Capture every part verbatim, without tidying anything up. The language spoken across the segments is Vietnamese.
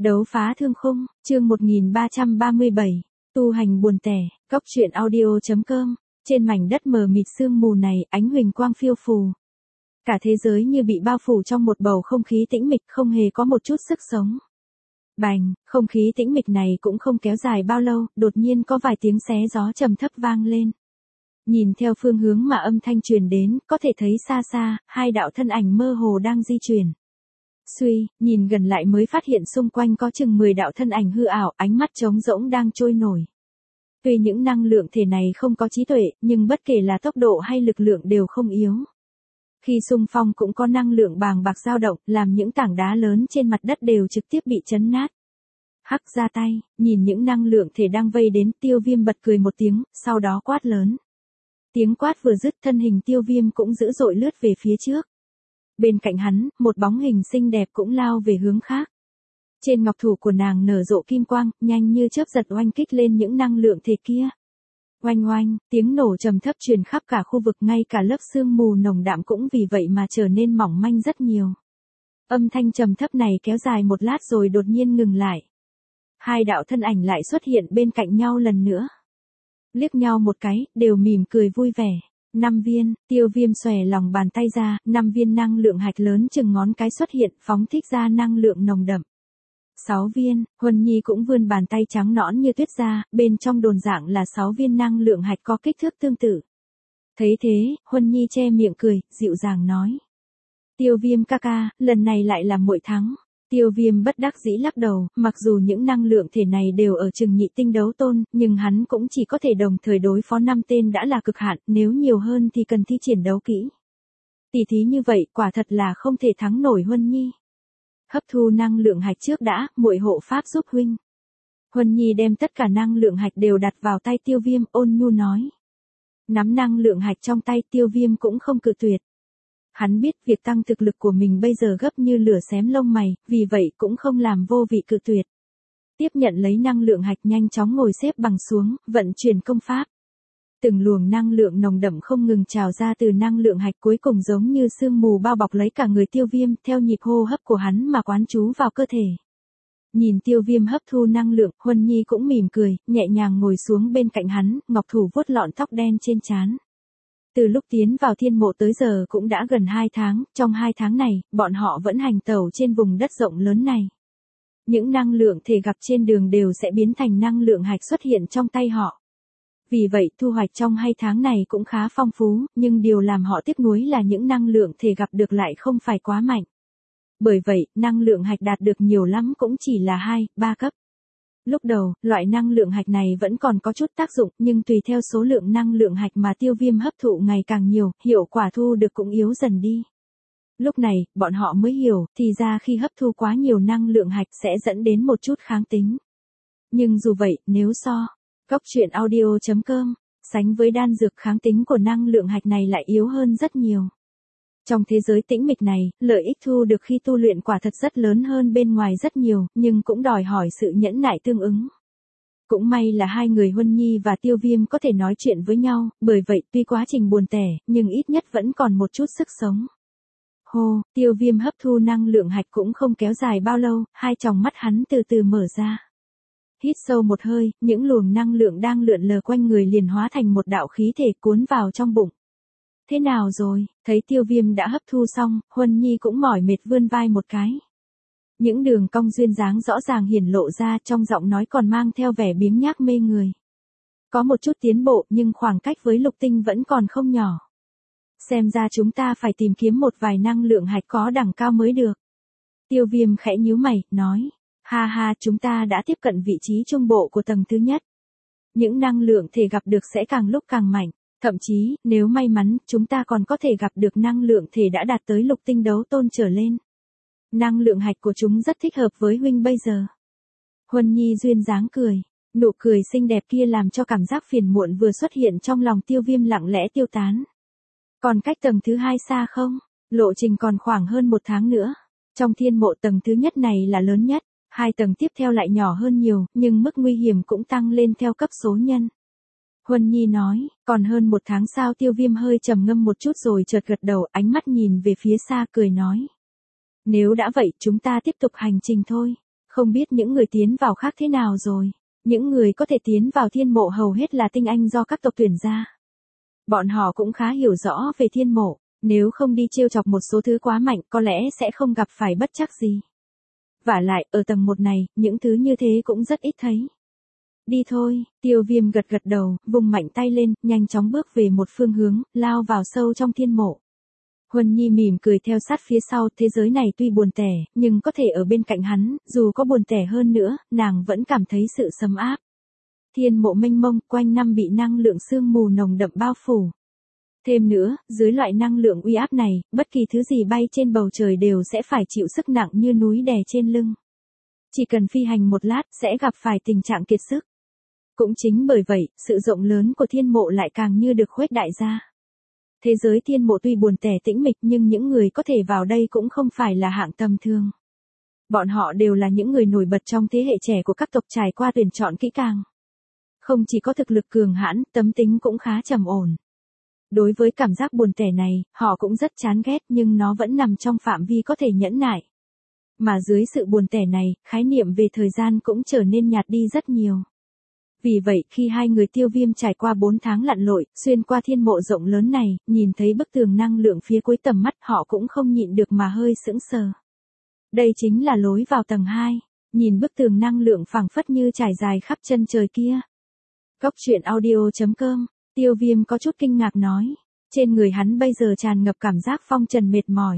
Đấu phá thương khung, chương một nghìn ba trăm ba mươi bảy, tu hành buồn tẻ, góc truyện audio.com, trên mảnh đất mờ mịt sương mù này, ánh huỳnh quang phiêu phù. Cả thế giới như bị bao phủ trong một bầu không khí tĩnh mịch, không hề có một chút sức sống. Bành, không khí tĩnh mịch này cũng không kéo dài bao lâu, đột nhiên có vài tiếng xé gió trầm thấp vang lên. Nhìn theo phương hướng mà âm thanh truyền đến, có thể thấy xa xa, hai đạo thân ảnh mơ hồ đang di chuyển. Suy, nhìn gần lại mới phát hiện xung quanh có chừng mười đạo thân ảnh hư ảo, ánh mắt trống rỗng đang trôi nổi. Tuy những năng lượng thể này không có trí tuệ, nhưng bất kể là tốc độ hay lực lượng đều không yếu. Khi xung phong cũng có năng lượng bàng bạc dao động, làm những tảng đá lớn trên mặt đất đều trực tiếp bị chấn nát. Hắc ra tay, nhìn những năng lượng thể đang vây đến, Tiêu Viêm bật cười một tiếng, sau đó quát lớn. Tiếng quát vừa dứt, thân hình Tiêu Viêm cũng dữ dội lướt về phía trước. Bên cạnh hắn, một bóng hình xinh đẹp cũng lao về hướng khác. Trên ngọc thủ của nàng nở rộ kim quang, nhanh như chớp giật oanh kích lên những năng lượng thể kia. Oanh oanh, tiếng nổ trầm thấp truyền khắp cả khu vực, ngay cả lớp sương mù nồng đạm cũng vì vậy mà trở nên mỏng manh rất nhiều. Âm thanh trầm thấp này kéo dài một lát rồi đột nhiên ngừng lại. Hai đạo thân ảnh lại xuất hiện bên cạnh nhau lần nữa. Liếc nhau một cái, đều mỉm cười vui vẻ. Năm viên, Tiêu Viêm xòe lòng bàn tay ra, năm viên năng lượng hạch lớn chừng ngón cái xuất hiện, phóng thích ra năng lượng nồng đậm. Sáu viên, Huân Nhi cũng vươn bàn tay trắng nõn như tuyết ra, bên trong đồn dạng là sáu viên năng lượng hạch có kích thước tương tự. Thấy thế, Huân Nhi che miệng cười, dịu dàng nói. Tiêu Viêm ca ca, lần này lại là muội thắng. Tiêu Viêm bất đắc dĩ lắc đầu, mặc dù những năng lượng thể này đều ở chừng nhị tinh đấu tôn, nhưng hắn cũng chỉ có thể đồng thời đối phó năm tên đã là cực hạn, nếu nhiều hơn thì cần thi triển đấu kỹ. Tỷ thí như vậy, quả thật là không thể thắng nổi Huân Nhi. Hấp thu năng lượng hạch trước đã, muội hộ pháp giúp huynh. Huân Nhi đem tất cả năng lượng hạch đều đặt vào tay Tiêu Viêm, ôn nhu nói. Nắm năng lượng hạch trong tay, Tiêu Viêm cũng không cự tuyệt. Hắn biết việc tăng thực lực của mình bây giờ gấp như lửa xém lông mày, vì vậy cũng không làm vô vị cự tuyệt. Tiếp nhận lấy năng lượng hạch, nhanh chóng ngồi xếp bằng xuống, vận chuyển công pháp. Từng luồng năng lượng nồng đậm không ngừng trào ra từ năng lượng hạch, cuối cùng giống như sương mù bao bọc lấy cả người Tiêu Viêm, theo nhịp hô hấp của hắn mà quán trú vào cơ thể. Nhìn Tiêu Viêm hấp thu năng lượng, Huân Nhi cũng mỉm cười, nhẹ nhàng ngồi xuống bên cạnh hắn, ngọc thủ vuốt lọn tóc đen trên trán. Từ lúc tiến vào thiên mộ tới giờ cũng đã gần hai tháng, trong hai tháng này, bọn họ vẫn hành tẩu trên vùng đất rộng lớn này. Những năng lượng thể gặp trên đường đều sẽ biến thành năng lượng hạch xuất hiện trong tay họ. Vì vậy thu hoạch trong hai tháng này cũng khá phong phú, nhưng điều làm họ tiếc nuối là những năng lượng thể gặp được lại không phải quá mạnh. Bởi vậy, năng lượng hạch đạt được nhiều lắm cũng chỉ là hai, ba cấp. Lúc đầu, loại năng lượng hạch này vẫn còn có chút tác dụng, nhưng tùy theo số lượng năng lượng hạch mà Tiêu Viêm hấp thụ ngày càng nhiều, hiệu quả thu được cũng yếu dần đi. Lúc này, bọn họ mới hiểu, thì ra khi hấp thu quá nhiều năng lượng hạch sẽ dẫn đến một chút kháng tính. Nhưng dù vậy, nếu so, góc truyện audio.com, sánh với đan dược, kháng tính của năng lượng hạch này lại yếu hơn rất nhiều. Trong thế giới tĩnh mịch này, lợi ích thu được khi tu luyện quả thật rất lớn hơn bên ngoài rất nhiều, nhưng cũng đòi hỏi sự nhẫn nại tương ứng. Cũng may là hai người Huân Nhi và Tiêu Viêm có thể nói chuyện với nhau, bởi vậy tuy quá trình buồn tẻ, nhưng ít nhất vẫn còn một chút sức sống. Hô, Tiêu Viêm hấp thu năng lượng hạch cũng không kéo dài bao lâu, hai tròng mắt hắn từ từ mở ra. Hít sâu một hơi, những luồng năng lượng đang lượn lờ quanh người liền hóa thành một đạo khí thể cuốn vào trong bụng. Thế nào rồi, thấy Tiêu Viêm đã hấp thu xong, Huân Nhi cũng mỏi mệt vươn vai một cái. Những đường cong duyên dáng rõ ràng hiển lộ ra, trong giọng nói còn mang theo vẻ biếng nhác mê người. Có một chút tiến bộ, nhưng khoảng cách với lục tinh vẫn còn không nhỏ. Xem ra chúng ta phải tìm kiếm một vài năng lượng hạch có đẳng cao mới được. Tiêu Viêm khẽ nhíu mày, nói. Ha ha, chúng ta đã tiếp cận vị trí trung bộ của tầng thứ nhất. Những năng lượng thể gặp được sẽ càng lúc càng mạnh. Thậm chí, nếu may mắn, chúng ta còn có thể gặp được năng lượng thể đã đạt tới lục tinh đấu tôn trở lên. Năng lượng hạch của chúng rất thích hợp với huynh bây giờ. Huân Nhi duyên dáng cười. Nụ cười xinh đẹp kia làm cho cảm giác phiền muộn vừa xuất hiện trong lòng Tiêu Viêm lặng lẽ tiêu tán. Còn cách tầng thứ hai xa không? Lộ trình còn khoảng hơn một tháng nữa. Trong thiên mộ tầng thứ nhất này là lớn nhất. Hai tầng tiếp theo lại nhỏ hơn nhiều, nhưng mức nguy hiểm cũng tăng lên theo cấp số nhân. Huân Nhi nói, còn hơn một tháng sao? Tiêu Viêm hơi trầm ngâm một chút rồi chợt gật đầu, ánh mắt nhìn về phía xa cười nói. Nếu đã vậy, chúng ta tiếp tục hành trình thôi. Không biết những người tiến vào khác thế nào rồi. Những người có thể tiến vào thiên mộ hầu hết là tinh anh do các tộc tuyển ra. Bọn họ cũng khá hiểu rõ về thiên mộ, nếu không đi trêu chọc một số thứ quá mạnh có lẽ sẽ không gặp phải bất trắc gì. Vả lại, ở tầng một này, những thứ như thế cũng rất ít thấy. Đi thôi, Tiêu Viêm gật gật đầu, vùng mạnh tay lên, nhanh chóng bước về một phương hướng, lao vào sâu trong thiên mộ. Huân Nhi mỉm cười theo sát phía sau, thế giới này tuy buồn tẻ, nhưng có thể ở bên cạnh hắn, dù có buồn tẻ hơn nữa, nàng vẫn cảm thấy sự sấm áp. Thiên mộ mênh mông, quanh năm bị năng lượng sương mù nồng đậm bao phủ. Thêm nữa, dưới loại năng lượng uy áp này, bất kỳ thứ gì bay trên bầu trời đều sẽ phải chịu sức nặng như núi đè trên lưng. Chỉ cần phi hành một lát, sẽ gặp phải tình trạng kiệt sức. Cũng chính bởi vậy, sự rộng lớn của thiên mộ lại càng như được khuếch đại ra. Thế giới thiên mộ tuy buồn tẻ tĩnh mịch nhưng những người có thể vào đây cũng không phải là hạng tầm thường. Bọn họ đều là những người nổi bật trong thế hệ trẻ của các tộc trải qua tuyển chọn kỹ càng. Không chỉ có thực lực cường hãn, tấm tính cũng khá trầm ổn. Đối với cảm giác buồn tẻ này, họ cũng rất chán ghét nhưng nó vẫn nằm trong phạm vi có thể nhẫn nại. Mà dưới sự buồn tẻ này, khái niệm về thời gian cũng trở nên nhạt đi rất nhiều. Vì vậy, khi hai người Tiêu Viêm trải qua bốn tháng lặn lội, xuyên qua thiên mộ rộng lớn này, nhìn thấy bức tường năng lượng phía cuối tầm mắt họ cũng không nhịn được mà hơi sững sờ. Đây chính là lối vào tầng hai, nhìn bức tường năng lượng phảng phất như trải dài khắp chân trời kia. Góc truyện audio chấm com, Tiêu Viêm có chút kinh ngạc nói, trên người hắn bây giờ tràn ngập cảm giác phong trần mệt mỏi.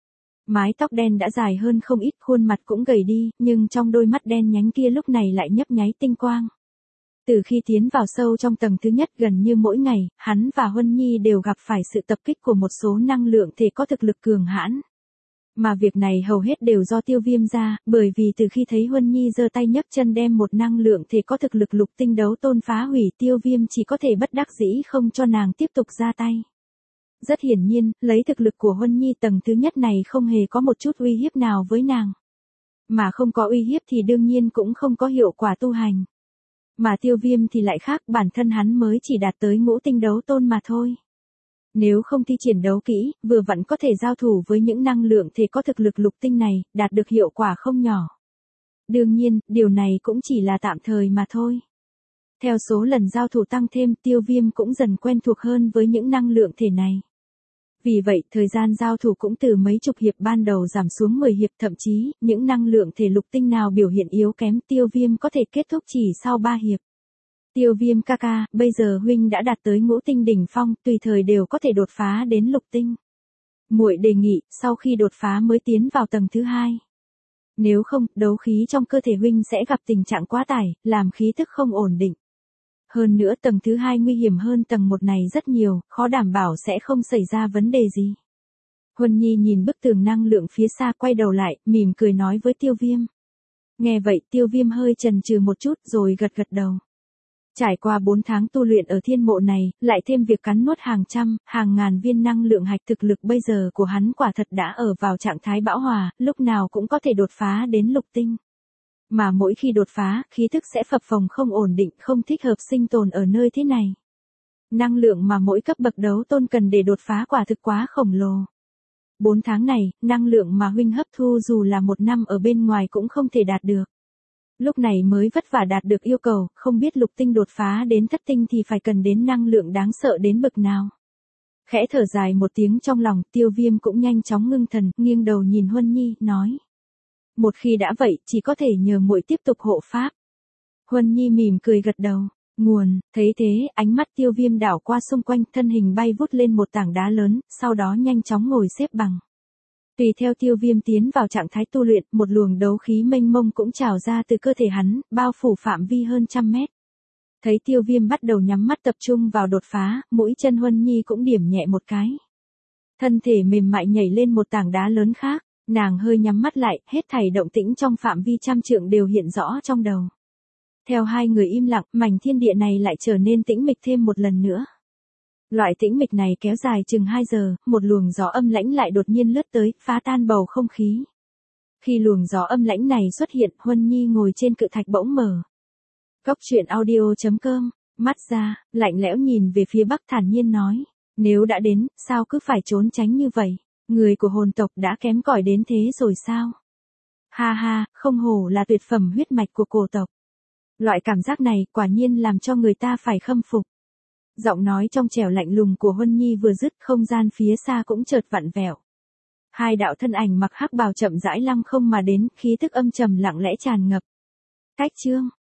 Mái tóc đen đã dài hơn không ít, khuôn mặt cũng gầy đi, nhưng trong đôi mắt đen nhánh kia lúc này lại nhấp nháy tinh quang. Từ khi tiến vào sâu trong tầng thứ nhất gần như mỗi ngày, hắn và Huân Nhi đều gặp phải sự tập kích của một số năng lượng thể có thực lực cường hãn. Mà việc này hầu hết đều do Tiêu Viêm ra, bởi vì từ khi thấy Huân Nhi giơ tay nhấc chân đem một năng lượng thể có thực lực lục tinh đấu tôn phá hủy, Tiêu Viêm chỉ có thể bất đắc dĩ không cho nàng tiếp tục ra tay. Rất hiển nhiên, lấy thực lực của Huân Nhi tầng thứ nhất này không hề có một chút uy hiếp nào với nàng. Mà không có uy hiếp thì đương nhiên cũng không có hiệu quả tu hành. Mà Tiêu Viêm thì lại khác, bản thân hắn mới chỉ đạt tới ngũ tinh đấu tôn mà thôi. Nếu không thi triển đấu kỹ, vừa vặn có thể giao thủ với những năng lượng thể có thực lực lục tinh này, đạt được hiệu quả không nhỏ. Đương nhiên, điều này cũng chỉ là tạm thời mà thôi. Theo số lần giao thủ tăng thêm, Tiêu Viêm cũng dần quen thuộc hơn với những năng lượng thể này. Vì vậy, thời gian giao thủ cũng từ mấy chục hiệp ban đầu giảm xuống mười hiệp, thậm chí, những năng lượng thể lục tinh nào biểu hiện yếu kém, Tiêu Viêm có thể kết thúc chỉ sau ba hiệp. Tiêu Viêm ca ca, bây giờ huynh đã đạt tới ngũ tinh đỉnh phong, tùy thời đều có thể đột phá đến lục tinh. Muội đề nghị, sau khi đột phá mới tiến vào tầng thứ hai. Nếu không, đấu khí trong cơ thể huynh sẽ gặp tình trạng quá tải, làm khí tức không ổn định. Hơn nữa tầng thứ hai nguy hiểm hơn tầng một này rất nhiều, khó đảm bảo sẽ không xảy ra vấn đề gì. Huân Nhi nhìn bức tường năng lượng phía xa quay đầu lại, mỉm cười nói với Tiêu Viêm. Nghe vậy Tiêu Viêm hơi chần chừ một chút rồi gật gật đầu. Trải qua bốn tháng tu luyện ở thiên mộ này, lại thêm việc cắn nuốt hàng trăm, hàng ngàn viên năng lượng hạch, thực lực bây giờ của hắn quả thật đã ở vào trạng thái bão hòa, lúc nào cũng có thể đột phá đến lục tinh. Mà mỗi khi đột phá, khí thức sẽ phập phồng không ổn định, không thích hợp sinh tồn ở nơi thế này. Năng lượng mà mỗi cấp bậc đấu tôn cần để đột phá quả thực quá khổng lồ. Bốn tháng này, năng lượng mà huynh hấp thu dù là một năm ở bên ngoài cũng không thể đạt được. Lúc này mới vất vả đạt được yêu cầu, không biết lục tinh đột phá đến thất tinh thì phải cần đến năng lượng đáng sợ đến bậc nào. Khẽ thở dài một tiếng trong lòng, Tiêu Viêm cũng nhanh chóng ngưng thần, nghiêng đầu nhìn Huân Nhi, nói. Một khi đã vậy, chỉ có thể nhờ muội tiếp tục hộ pháp. Huân Nhi mỉm cười gật đầu. Nguồn, thấy thế, ánh mắt Tiêu Viêm đảo qua xung quanh, thân hình bay vút lên một tảng đá lớn, sau đó nhanh chóng ngồi xếp bằng. Tùy theo Tiêu Viêm tiến vào trạng thái tu luyện, một luồng đấu khí mênh mông cũng trào ra từ cơ thể hắn, bao phủ phạm vi hơn trăm mét. Thấy Tiêu Viêm bắt đầu nhắm mắt tập trung vào đột phá, mũi chân Huân Nhi cũng điểm nhẹ một cái. Thân thể mềm mại nhảy lên một tảng đá lớn khác, nàng hơi nhắm mắt lại, hết thảy động tĩnh trong phạm vi trăm trượng đều hiện rõ trong đầu. Theo hai người im lặng, mảnh thiên địa này lại trở nên tĩnh mịch thêm một lần nữa. Loại tĩnh mịch này kéo dài chừng hai giờ, một luồng gió âm lãnh lại đột nhiên lướt tới, phá tan bầu không khí. Khi luồng gió âm lãnh này xuất hiện, Huân Nhi ngồi trên cự thạch bỗng mở. Góc truyện audio chấm com, mắt ra, lạnh lẽo nhìn về phía bắc thản nhiên nói. Nếu đã đến, sao cứ phải trốn tránh như vậy? Người của hồn tộc đã kém cỏi đến thế rồi sao? Ha ha, không hổ là tuyệt phẩm huyết mạch của cổ tộc. Loại cảm giác này quả nhiên làm cho người ta phải khâm phục. Giọng nói trong trẻo lạnh lùng của Huân Nhi vừa dứt, không gian phía xa cũng chợt vặn vẹo. Hai đạo thân ảnh mặc hắc bào chậm rãi lăng không mà đến, khí tức âm trầm lặng lẽ tràn ngập. Cách chương